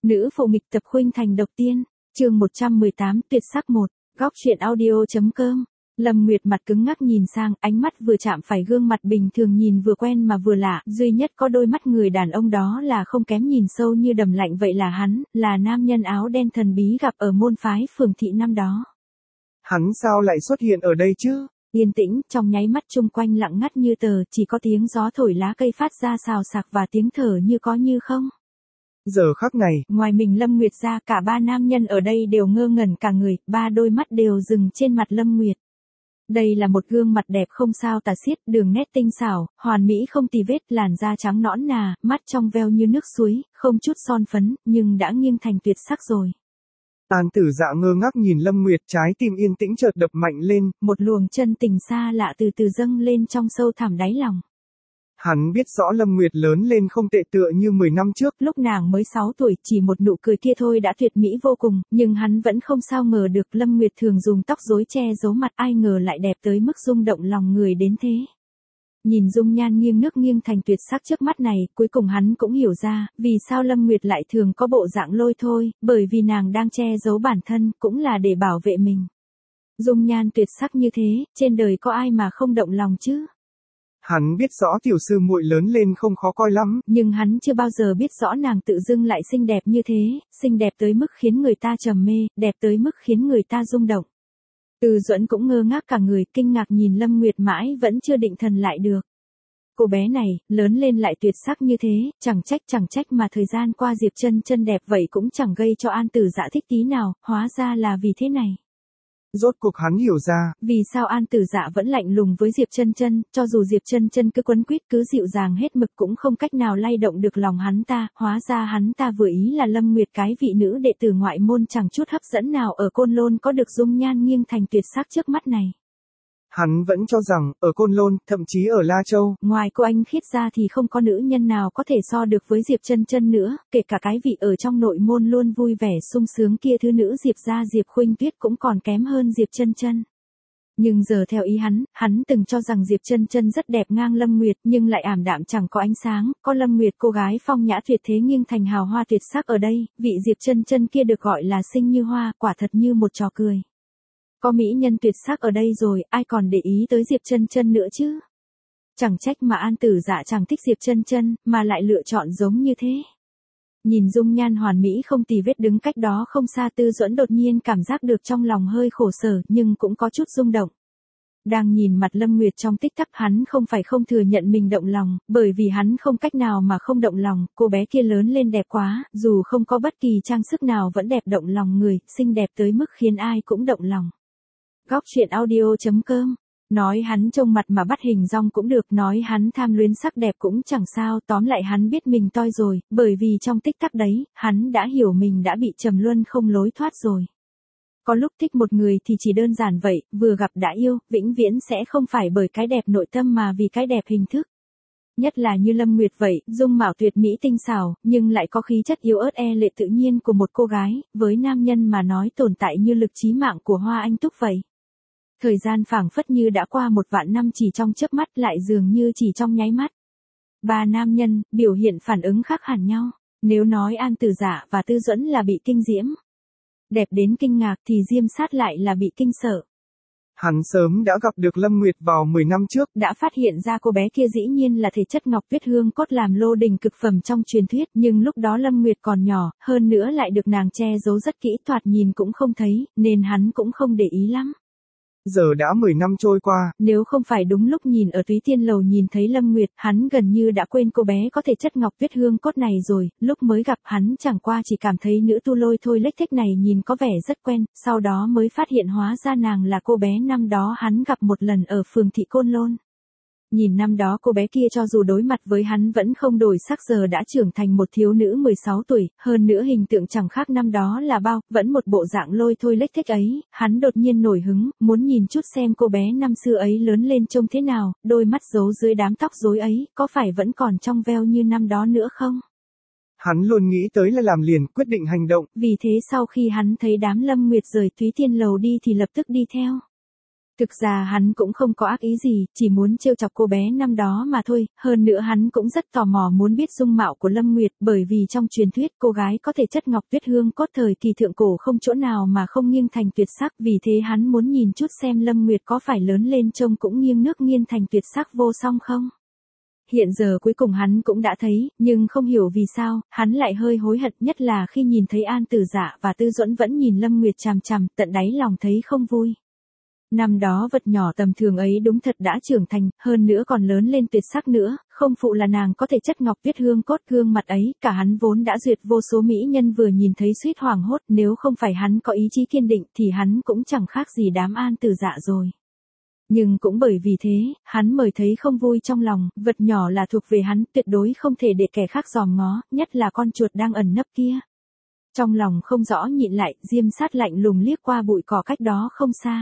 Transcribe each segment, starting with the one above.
Nữ phụ nghịch tập khuynh thành độc tiên, chương 118 tuyệt sắc 1, góc truyện audio.com. Lâm Nguyệt mặt cứng ngắc nhìn sang, ánh mắt vừa chạm phải gương mặt bình thường nhìn vừa quen mà vừa lạ, duy nhất có đôi mắt người đàn ông đó là không kém nhìn sâu như đầm lạnh vậy là hắn, là nam nhân áo đen thần bí gặp ở môn phái Phường Thị năm đó. Hắn sao lại xuất hiện ở đây chứ? Yên tĩnh, trong nháy mắt chung quanh lặng ngắt như tờ, chỉ có tiếng gió thổi lá cây phát ra xào xạc và tiếng thở như có như không. Giờ khắc này, ngoài mình Lâm Nguyệt ra cả ba nam nhân ở đây đều ngơ ngẩn cả người, ba đôi mắt đều dừng trên mặt Lâm Nguyệt. Đây là một gương mặt đẹp không sao tả xiết, đường nét tinh xảo, hoàn mỹ không tì vết, làn da trắng nõn nà, mắt trong veo như nước suối, không chút son phấn, nhưng đã nghiêng thành tuyệt sắc rồi. An Tử Dạ ngơ ngác nhìn Lâm Nguyệt, trái tim yên tĩnh chợt đập mạnh lên, một luồng chân tình xa lạ từ từ dâng lên trong sâu thẳm đáy lòng. Hắn biết rõ Lâm Nguyệt lớn lên không tệ tựa như 10 năm trước. Lúc nàng mới 6 tuổi, chỉ một nụ cười kia thôi đã tuyệt mỹ vô cùng, nhưng hắn vẫn không sao ngờ được Lâm Nguyệt thường dùng tóc rối che giấu mặt, ai ngờ lại đẹp tới mức rung động lòng người đến thế. Nhìn dung nhan nghiêng nước nghiêng thành tuyệt sắc trước mắt này, cuối cùng hắn cũng hiểu ra, vì sao Lâm Nguyệt lại thường có bộ dạng lôi thôi, bởi vì nàng đang che giấu bản thân, cũng là để bảo vệ mình. Dung nhan tuyệt sắc như thế, trên đời có ai mà không động lòng chứ? Hắn biết rõ tiểu sư muội lớn lên không khó coi lắm, nhưng hắn chưa bao giờ biết rõ nàng tự dưng lại xinh đẹp như thế, xinh đẹp tới mức khiến người ta trầm mê, đẹp tới mức khiến người ta rung động. Từ Duẫn cũng ngơ ngác cả người, kinh ngạc nhìn Lâm Nguyệt mãi vẫn chưa định thần lại được. Cô bé này, lớn lên lại tuyệt sắc như thế, chẳng trách mà thời gian qua Diệp Chân Chân đẹp vậy cũng chẳng gây cho An Tử Dạ thích tí nào, hóa ra là vì thế này. Rốt cuộc hắn hiểu ra, vì sao An Tử Dạ vẫn lạnh lùng với Diệp Chân Chân, cho dù Diệp Chân Chân cứ quấn quýt cứ dịu dàng hết mực cũng không cách nào lay động được lòng hắn ta, hóa ra hắn ta vừa ý là Lâm Nguyệt, cái vị nữ đệ tử ngoại môn chẳng chút hấp dẫn nào ở Côn Lôn có được dung nhan nghiêng thành tuyệt sắc trước mắt này. Hắn vẫn cho rằng, ở Côn Lôn, thậm chí ở La Châu, ngoài cô anh Khiết ra thì không có nữ nhân nào có thể so được với Diệp Chân Chân nữa, kể cả cái vị ở trong nội môn luôn vui vẻ sung sướng kia thứ nữ Diệp gia Diệp Khuynh Tuyết cũng còn kém hơn Diệp Chân Chân. Nhưng giờ theo ý hắn từng cho rằng Diệp Chân Chân rất đẹp ngang Lâm Nguyệt, nhưng lại ảm đạm chẳng có ánh sáng, có Lâm Nguyệt cô gái phong nhã tuyệt thế nghiêng thành hào hoa tuyệt sắc ở đây, vị Diệp Chân Chân kia được gọi là xinh như hoa, quả thật như một trò cười. Có mỹ nhân tuyệt sắc ở đây rồi, ai còn để ý tới Diệp Chân Chân nữa chứ? Chẳng trách mà An Tử Dạ chẳng thích Diệp Chân Chân, mà lại lựa chọn giống như thế. Nhìn dung nhan hoàn mỹ không tì vết đứng cách đó không xa, Tư Duẫn đột nhiên cảm giác được trong lòng hơi khổ sở, nhưng cũng có chút rung động. Đang nhìn mặt Lâm Nguyệt trong tích tắc, hắn không phải không thừa nhận mình động lòng, bởi vì hắn không cách nào mà không động lòng, cô bé kia lớn lên đẹp quá, dù không có bất kỳ trang sức nào vẫn đẹp động lòng người, xinh đẹp tới mức khiến ai cũng động lòng. Góc truyện audio.com. Nói hắn trông mặt mà bắt hình dong cũng được, nói hắn tham luyến sắc đẹp cũng chẳng sao, tóm lại hắn biết mình toi rồi, bởi vì trong tích tắc đấy, hắn đã hiểu mình đã bị trầm luân không lối thoát rồi. Có lúc thích một người thì chỉ đơn giản vậy, vừa gặp đã yêu, vĩnh viễn sẽ không phải bởi cái đẹp nội tâm mà vì cái đẹp hình thức. Nhất là như Lâm Nguyệt vậy, dung mạo tuyệt mỹ tinh xảo, nhưng lại có khí chất yếu ớt e lệ tự nhiên của một cô gái, với nam nhân mà nói tồn tại như lực chí mạng của hoa anh túc vậy. Thời gian phảng phất như đã qua 1.000 năm, chỉ trong chớp mắt, lại dường như chỉ trong nháy mắt. Ba nam nhân, biểu hiện phản ứng khác hẳn nhau. Nếu nói An Tử Dạ và Tư Duẫn là bị kinh diễm, đẹp đến kinh ngạc, thì Diêm Sát lại là bị kinh sợ. Hắn sớm đã gặp được Lâm Nguyệt vào 10 năm trước, đã phát hiện ra cô bé kia dĩ nhiên là thể chất ngọc tuyết hương cốt làm lô đình cực phẩm trong truyền thuyết, nhưng lúc đó Lâm Nguyệt còn nhỏ, hơn nữa lại được nàng che giấu rất kỹ, thoạt nhìn cũng không thấy, nên hắn cũng không để ý lắm. Giờ đã 10 năm trôi qua, nếu không phải đúng lúc nhìn ở Túy Tiên Lầu nhìn thấy Lâm Nguyệt, hắn gần như đã quên cô bé có thể chất ngọc tuyết hương cốt này rồi, lúc mới gặp hắn chẳng qua chỉ cảm thấy nữ tu lôi thôi lếch thếch này nhìn có vẻ rất quen, sau đó mới phát hiện hóa ra nàng là cô bé năm đó hắn gặp một lần ở Phường Thị Côn Lôn. Nhìn năm đó cô bé kia cho dù đối mặt với hắn vẫn không đổi sắc, giờ đã trưởng thành một thiếu nữ 16 tuổi, hơn nữa hình tượng chẳng khác năm đó là bao, vẫn một bộ dạng lôi thôi lếch thếch ấy, hắn đột nhiên nổi hứng, muốn nhìn chút xem cô bé năm xưa ấy lớn lên trông thế nào, đôi mắt giấu dưới đám tóc rối ấy, có phải vẫn còn trong veo như năm đó nữa không? Hắn luôn nghĩ tới là làm liền, quyết định hành động. Vì thế sau khi hắn thấy đám Lâm Nguyệt rời Túy Tiên Lầu đi thì lập tức đi theo. Thực ra hắn cũng không có ác ý gì, chỉ muốn trêu chọc cô bé năm đó mà thôi, hơn nữa hắn cũng rất tò mò muốn biết dung mạo của Lâm Nguyệt, bởi vì trong truyền thuyết cô gái có thể chất ngọc tuyết hương cốt thời kỳ thượng cổ không chỗ nào mà không nghiêng thành tuyệt sắc, vì thế hắn muốn nhìn chút xem Lâm Nguyệt có phải lớn lên trông cũng nghiêng nước nghiêng thành tuyệt sắc vô song không. Hiện giờ cuối cùng hắn cũng đã thấy, nhưng không hiểu vì sao, hắn lại hơi hối hận, nhất là khi nhìn thấy An Tử Dạ và Tư Duẫn vẫn nhìn Lâm Nguyệt chằm chằm, tận đáy lòng thấy không vui. Năm đó vật nhỏ tầm thường ấy đúng thật đã trưởng thành, hơn nữa còn lớn lên tuyệt sắc nữa, không phụ là nàng có thể chất ngọc tuyết hương cốt, gương mặt ấy, cả hắn vốn đã duyệt vô số mỹ nhân vừa nhìn thấy suýt hoảng hốt, nếu không phải hắn có ý chí kiên định thì hắn cũng chẳng khác gì đám An Tử Dạ rồi. Nhưng cũng bởi vì thế, hắn mới thấy không vui trong lòng, vật nhỏ là thuộc về hắn, tuyệt đối không thể để kẻ khác dòm ngó, nhất là con chuột đang ẩn nấp kia. Trong lòng không rõ nhịn lại, Diêm Sát lạnh lùng liếc qua bụi cỏ cách đó không xa.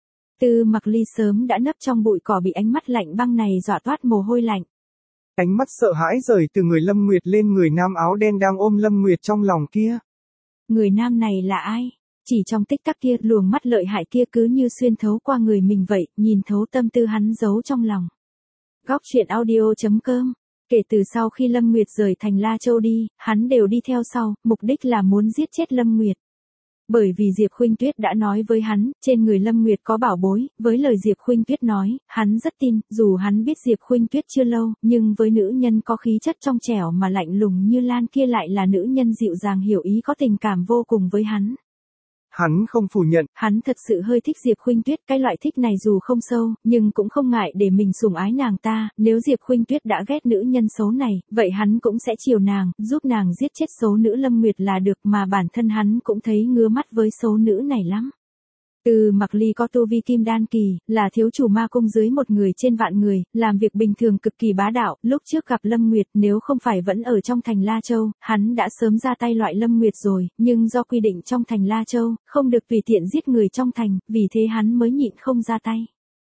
Tư Mặc Ly sớm đã nấp trong bụi cỏ bị ánh mắt lạnh băng này dọa toát mồ hôi lạnh. Ánh mắt sợ hãi rời từ người Lâm Nguyệt lên người nam áo đen đang ôm Lâm Nguyệt trong lòng kia. Người nam này là ai? Chỉ trong tích tắc kia, luồng mắt lợi hại kia cứ như xuyên thấu qua người mình vậy, nhìn thấu tâm tư hắn giấu trong lòng. Góc truyện audio.com. Kể từ sau khi Lâm Nguyệt rời thành La Châu đi, hắn đều đi theo sau, mục đích là muốn giết chết Lâm Nguyệt. Bởi vì Diệp Khuynh Tuyết đã nói với hắn, trên người Lâm Nguyệt có bảo bối, với lời Diệp Khuynh Tuyết nói, hắn rất tin, dù hắn biết Diệp Khuynh Tuyết chưa lâu, nhưng với nữ nhân có khí chất trong trẻo mà lạnh lùng như Lan kia lại là nữ nhân dịu dàng hiểu ý có tình cảm vô cùng với hắn. Hắn không phủ nhận. Hắn thật sự hơi thích Diệp Khuynh Tuyết, cái loại thích này dù không sâu, nhưng cũng không ngại để mình sủng ái nàng ta, nếu Diệp Khuynh Tuyết đã ghét nữ nhân xấu này, vậy hắn cũng sẽ chiều nàng, giúp nàng giết chết xấu nữ Lâm Nguyệt là được, mà bản thân hắn cũng thấy ngứa mắt với xấu nữ này lắm. Tư Mặc Ly có tu vi kim đan kỳ, là thiếu chủ ma cung dưới một người trên vạn người, làm việc bình thường cực kỳ bá đạo, lúc trước gặp Lâm Nguyệt nếu không phải vẫn ở trong thành La Châu, hắn đã sớm ra tay loại Lâm Nguyệt rồi, nhưng do quy định trong thành La Châu, không được tùy tiện giết người trong thành, vì thế hắn mới nhịn không ra tay.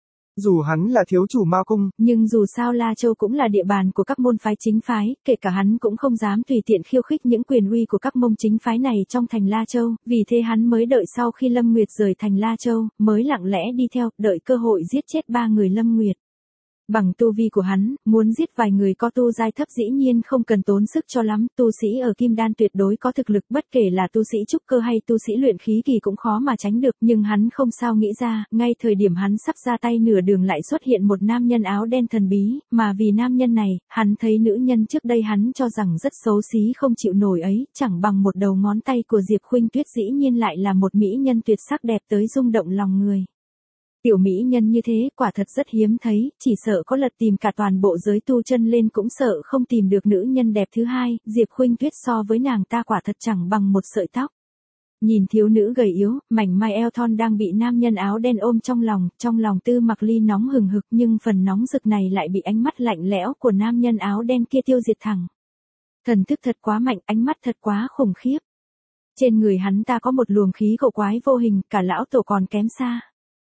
Dù hắn là thiếu chủ ma cung, nhưng dù sao La Châu cũng là địa bàn của các môn phái chính phái, kể cả hắn cũng không dám tùy tiện khiêu khích những quyền uy của các môn chính phái này trong thành La Châu, vì thế hắn mới đợi sau khi Lâm Nguyệt rời thành La Châu, mới lặng lẽ đi theo, đợi cơ hội giết chết 3 người Lâm Nguyệt. Bằng tu vi của hắn, muốn giết vài người có tu giai thấp dĩ nhiên không cần tốn sức cho lắm, tu sĩ ở kim đan tuyệt đối có thực lực, bất kể là tu sĩ trúc cơ hay tu sĩ luyện khí kỳ cũng khó mà tránh được, nhưng hắn không sao nghĩ ra, ngay thời điểm hắn sắp ra tay nửa đường lại xuất hiện một nam nhân áo đen thần bí, mà vì nam nhân này, hắn thấy nữ nhân trước đây hắn cho rằng rất xấu xí không chịu nổi ấy, chẳng bằng một đầu ngón tay của Diệp Khuynh Tuyết dĩ nhiên lại là một mỹ nhân tuyệt sắc đẹp tới rung động lòng người. Tiểu mỹ nhân như thế quả thật rất hiếm thấy, chỉ sợ có lật tìm cả toàn bộ giới tu chân lên cũng sợ không tìm được nữ nhân đẹp thứ hai, Diệp Khuynh Tuyết so với nàng ta quả thật chẳng bằng một sợi tóc. Nhìn thiếu nữ gầy yếu, mảnh mai eo thon đang bị nam nhân áo đen ôm trong lòng Tư Mặc Ly nóng hừng hực, nhưng phần nóng rực này lại bị ánh mắt lạnh lẽo của nam nhân áo đen kia tiêu diệt thẳng. Thần thức thật quá mạnh, ánh mắt thật quá khủng khiếp. Trên người hắn ta có một luồng khí cổ quái vô hình, cả lão tổ còn kém xa.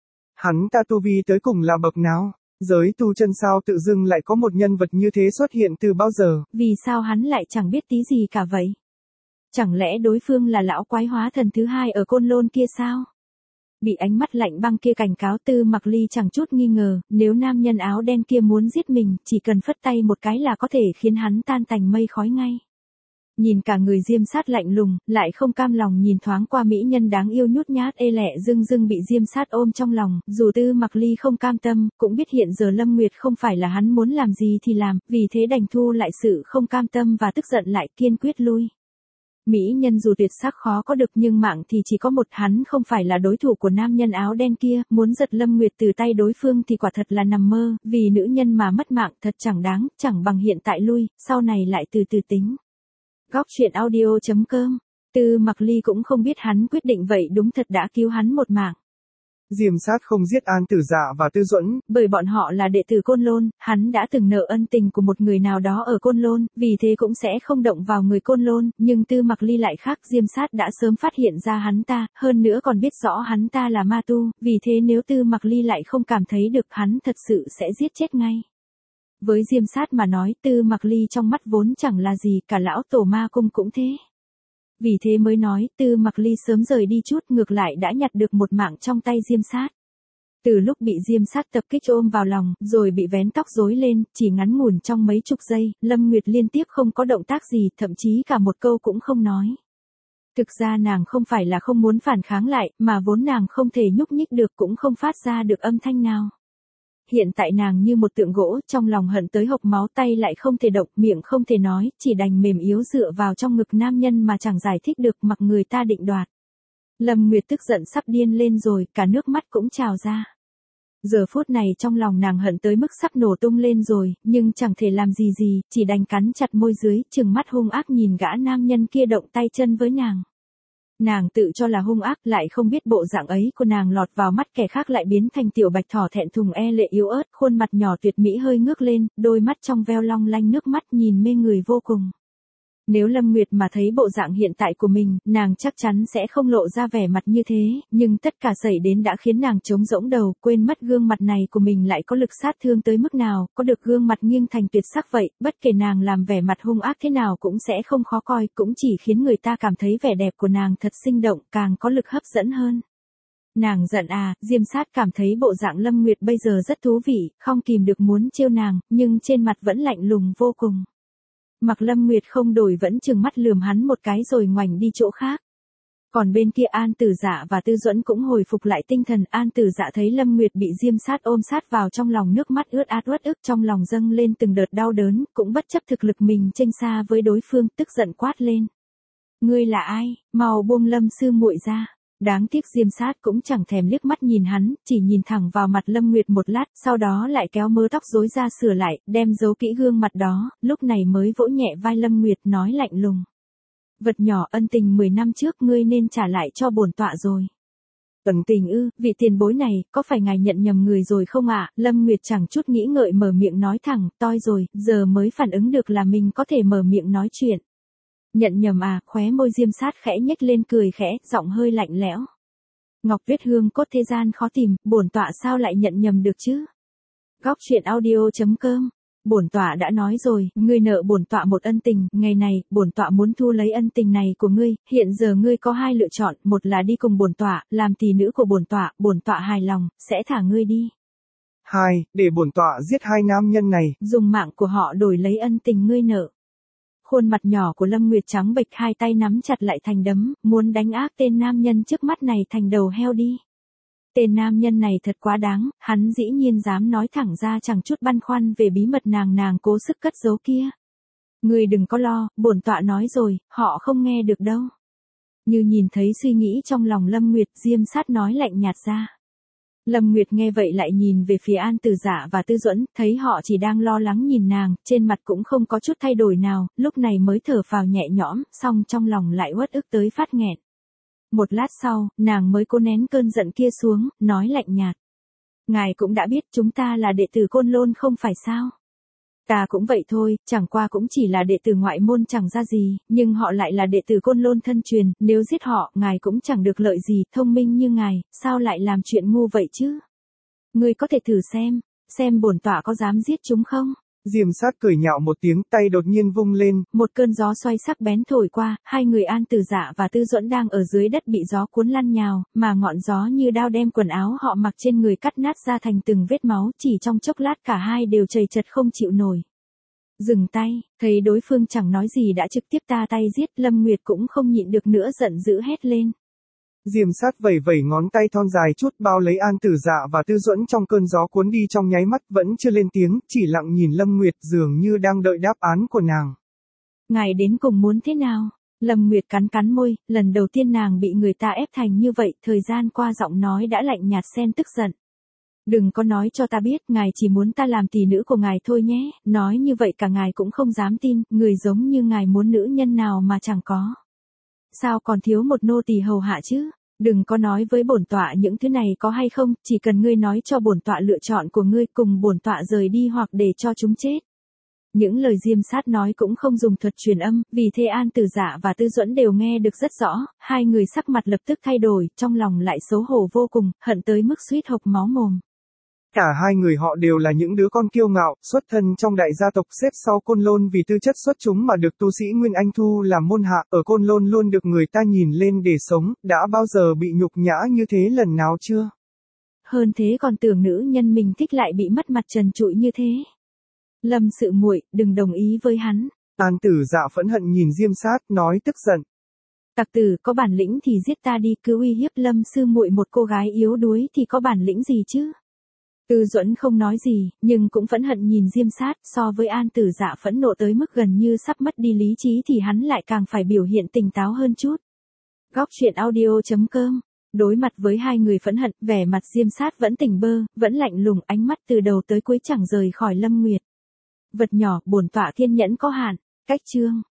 Hắn ta tu vi tới cùng là bậc nào? Giới tu chân sao tự dưng lại có một nhân vật như thế xuất hiện từ bao giờ? Vì sao hắn lại chẳng biết tí gì cả vậy? Chẳng lẽ đối phương là lão quái hóa thần thứ hai ở Côn Lôn kia sao? Bị ánh mắt lạnh băng kia cảnh cáo, Tư Mặc Ly chẳng chút nghi ngờ, nếu nam nhân áo đen kia muốn giết mình, chỉ cần phất tay một cái là có thể khiến hắn tan tành mây khói ngay. Nhìn cả người Diêm Sát lạnh lùng, lại không cam lòng nhìn thoáng qua mỹ nhân đáng yêu nhút nhát ê lệ dưng dưng bị Diêm Sát ôm trong lòng, dù Tư Mặc Ly không cam tâm, cũng biết hiện giờ Lâm Nguyệt không phải là hắn muốn làm gì thì làm, vì thế đành thu lại sự không cam tâm và tức giận lại, kiên quyết lui. Mỹ nhân dù tuyệt sắc khó có được nhưng mạng thì chỉ có một, hắn không phải là đối thủ của nam nhân áo đen kia, muốn giật Lâm Nguyệt từ tay đối phương thì quả thật là nằm mơ, vì nữ nhân mà mất mạng thật chẳng đáng, chẳng bằng hiện tại lui, sau này lại từ từ tính. Góc truyện audio.com. Tư Mặc Ly cũng không biết hắn quyết định vậy đúng thật đã cứu hắn một mạng. Diêm Sát không giết An Tử Dạ và Tư Duẫn, bởi bọn họ là đệ tử Côn Lôn, hắn đã từng nợ ân tình của một người nào đó ở Côn Lôn, vì thế cũng sẽ không động vào người Côn Lôn, nhưng Tư Mặc Ly lại khác, Diêm Sát đã sớm phát hiện ra hắn ta, hơn nữa còn biết rõ hắn ta là ma tu, vì thế nếu Tư Mặc Ly lại không cảm thấy được hắn thật sự sẽ giết chết ngay. Với Diêm Sát mà nói, Tư Mặc Ly trong mắt vốn chẳng là gì, cả lão tổ ma cung cũng thế. Vì thế mới nói, Tư Mặc Ly sớm rời đi chút, ngược lại đã nhặt được một mạng trong tay Diêm Sát. Từ lúc bị Diêm Sát tập kích ôm vào lòng, rồi bị vén tóc rối lên, chỉ ngắn ngủn trong mấy chục giây, Lâm Nguyệt liên tiếp không có động tác gì, thậm chí cả một câu cũng không nói. Thực ra nàng không phải là không muốn phản kháng lại, mà vốn nàng không thể nhúc nhích được cũng không phát ra được âm thanh nào. Hiện tại nàng như một tượng gỗ, trong lòng hận tới hộc máu, tay lại không thể động, miệng không thể nói, chỉ đành mềm yếu dựa vào trong ngực nam nhân mà chẳng giải thích được, mặc người ta định đoạt. Lâm Nguyệt tức giận sắp điên lên rồi, cả nước mắt cũng trào ra. Giờ phút này trong lòng nàng hận tới mức sắp nổ tung lên rồi, nhưng chẳng thể làm gì, chỉ đành cắn chặt môi dưới, trừng mắt hung ác nhìn gã nam nhân kia động tay chân với nàng. Nàng tự cho là hung ác, lại không biết bộ dạng ấy của nàng lọt vào mắt kẻ khác lại biến thành tiểu bạch thỏ thẹn thùng e lệ yếu ớt, khuôn mặt nhỏ tuyệt mỹ hơi ngước lên, đôi mắt trong veo long lanh nước mắt nhìn mê người vô cùng. Nếu Lâm Nguyệt mà thấy bộ dạng hiện tại của mình, nàng chắc chắn sẽ không lộ ra vẻ mặt như thế, nhưng tất cả xảy đến đã khiến nàng trống rỗng đầu, quên mất gương mặt này của mình lại có lực sát thương tới mức nào, có được gương mặt nghiêng thành tuyệt sắc vậy, bất kể nàng làm vẻ mặt hung ác thế nào cũng sẽ không khó coi, cũng chỉ khiến người ta cảm thấy vẻ đẹp của nàng thật sinh động, càng có lực hấp dẫn hơn. Nàng giận à, Diêm Sát cảm thấy bộ dạng Lâm Nguyệt bây giờ rất thú vị, không kìm được muốn trêu nàng, nhưng trên mặt vẫn lạnh lùng vô cùng. Mặc Lâm Nguyệt không đổi vẫn trừng mắt lườm hắn một cái rồi ngoảnh đi chỗ khác. Còn bên kia An Tử Dạ và Tư Duẫn cũng hồi phục lại tinh thần. An Tử Dạ thấy Lâm Nguyệt bị Diêm Sát ôm sát vào trong lòng, nước mắt ướt át uất ức, trong lòng dâng lên từng đợt đau đớn, cũng bất chấp thực lực mình chênh xa với đối phương, tức giận quát lên. Ngươi là ai, mau buông Lâm sư muội ra. Đáng tiếc Diêm Sát cũng chẳng thèm liếc mắt nhìn hắn, chỉ nhìn thẳng vào mặt Lâm Nguyệt một lát, sau đó lại kéo mớ tóc rối ra sửa lại, đem giấu kỹ gương mặt đó, lúc này mới vỗ nhẹ vai Lâm Nguyệt nói lạnh lùng. Vật nhỏ, ân tình 10 năm trước ngươi nên trả lại cho bổn tọa rồi. Ân tình ư, vị tiền bối này, có phải ngài nhận nhầm người rồi không ạ? Lâm Nguyệt chẳng chút nghĩ ngợi mở miệng nói thẳng, toi rồi, giờ mới phản ứng được là mình có thể mở miệng nói chuyện. Nhận nhầm à, khóe môi Diêm Sát khẽ nhếch lên cười khẽ, giọng hơi lạnh lẽo. Ngọc Tuyết Hương cốt thế gian khó tìm, bổn tọa sao lại nhận nhầm được chứ? Góc truyện audio.com. Bổn tọa đã nói rồi, ngươi nợ bổn tọa một ân tình, ngày này, bổn tọa muốn thu lấy ân tình này của ngươi, hiện giờ ngươi có hai lựa chọn, một là đi cùng bổn tọa, làm tỷ nữ của bổn tọa hài lòng, sẽ thả ngươi đi. Hai, để bổn tọa giết hai nam nhân này. Dùng mạng của họ đổi lấy ân tình ngươi nợ. Khuôn mặt nhỏ của Lâm Nguyệt trắng bệch, hai tay nắm chặt lại thành đấm, muốn đánh áp tên nam nhân trước mắt này thành đầu heo đi. Tên nam nhân này thật quá đáng, hắn dĩ nhiên dám nói thẳng ra chẳng chút băn khoăn về bí mật nàng cố sức cất giấu kia. Ngươi đừng có lo, bổn tọa nói rồi, họ không nghe được đâu. Như nhìn thấy suy nghĩ trong lòng Lâm Nguyệt, Diêm Sát nói lạnh nhạt ra. Lâm Nguyệt nghe vậy lại nhìn về phía An Tử Dạ và Tư Duẫn, thấy họ chỉ đang lo lắng nhìn nàng, trên mặt cũng không có chút thay đổi nào, lúc này mới thở phào nhẹ nhõm, song trong lòng lại uất ức tới phát nghẹn. Một lát sau, nàng mới cố nén cơn giận kia xuống, nói lạnh nhạt. Ngài cũng đã biết chúng ta là đệ tử Côn Lôn không phải sao? Ta cũng vậy thôi, chẳng qua cũng chỉ là đệ tử ngoại môn chẳng ra gì, nhưng họ lại là đệ tử Côn Lôn thân truyền, nếu giết họ, ngài cũng chẳng được lợi gì, thông minh như ngài, sao lại làm chuyện ngu vậy chứ? Ngươi có thể thử xem bổn tọa có dám giết chúng không? Diêm Sát cười nhạo một tiếng, tay đột nhiên vung lên. Một cơn gió xoay sắc bén thổi qua, hai người An Tử Dạ và Tư Duẫn đang ở dưới đất bị gió cuốn lăn nhào, mà ngọn gió như đao đem quần áo họ mặc trên người cắt nát ra thành từng vết máu, chỉ trong chốc lát cả hai đều chầy chật không chịu nổi. Dừng tay, thấy đối phương chẳng nói gì đã trực tiếp ta tay giết, Lâm Nguyệt cũng không nhịn được nữa giận dữ hét lên. Diêm Sát vẩy vẩy ngón tay thon dài chút bao lấy An Tử Dạ và Tư Duẫn trong cơn gió cuốn đi trong nháy mắt, vẫn chưa lên tiếng, chỉ lặng nhìn Lâm Nguyệt dường như đang đợi đáp án của nàng. Ngài đến cùng muốn thế nào? Lâm Nguyệt cắn môi, lần đầu tiên nàng bị người ta ép thành như vậy, thời gian qua giọng nói đã lạnh nhạt xen tức giận. Đừng có nói cho ta biết, ngài chỉ muốn ta làm tỷ nữ của ngài thôi nhé, nói như vậy cả ngài cũng không dám tin, người giống như ngài muốn nữ nhân nào mà chẳng có. Sao còn thiếu một nô tỳ hầu hạ chứ? Đừng có nói với bổn tọa những thứ này có hay không, chỉ cần ngươi nói cho bổn tọa lựa chọn của ngươi, cùng bổn tọa rời đi hoặc để cho chúng chết. Những lời Diêm Sát nói cũng không dùng thuật truyền âm, vì thế An Tử Dạ và Tư Duẫn đều nghe được rất rõ, hai người sắc mặt lập tức thay đổi, trong lòng lại xấu hổ vô cùng, hận tới mức suýt hộc máu mồm. Cả hai người họ đều là những đứa con kiêu ngạo, xuất thân trong đại gia tộc xếp sau Côn Lôn, vì tư chất xuất chúng mà được tu sĩ Nguyên Anh thu làm môn hạ, ở Côn Lôn luôn được người ta nhìn lên để sống, đã bao giờ bị nhục nhã như thế lần nào chưa? Hơn thế còn tưởng nữ nhân mình thích lại bị mất mặt trần trụi như thế. Lâm Sự muội, đừng đồng ý với hắn. An Tử Dạ phẫn hận nhìn Diêm Sát, nói tức giận. Tặc tử, có bản lĩnh thì giết ta đi, cứ uy hiếp Lâm sư muội một cô gái yếu đuối thì có bản lĩnh gì chứ? Tư Duẫn không nói gì, nhưng cũng phẫn hận nhìn Diêm Sát, so với An Tử Dạ phẫn nộ tới mức gần như sắp mất đi lý trí thì hắn lại càng phải biểu hiện tỉnh táo hơn chút. Góc truyện audio.com. Đối mặt với hai người phẫn hận, vẻ mặt Diêm Sát vẫn tỉnh bơ, vẫn lạnh lùng, ánh mắt từ đầu tới cuối chẳng rời khỏi Lâm Nguyệt. Vật nhỏ, bổn tọa kiên nhẫn có hạn. Cách chương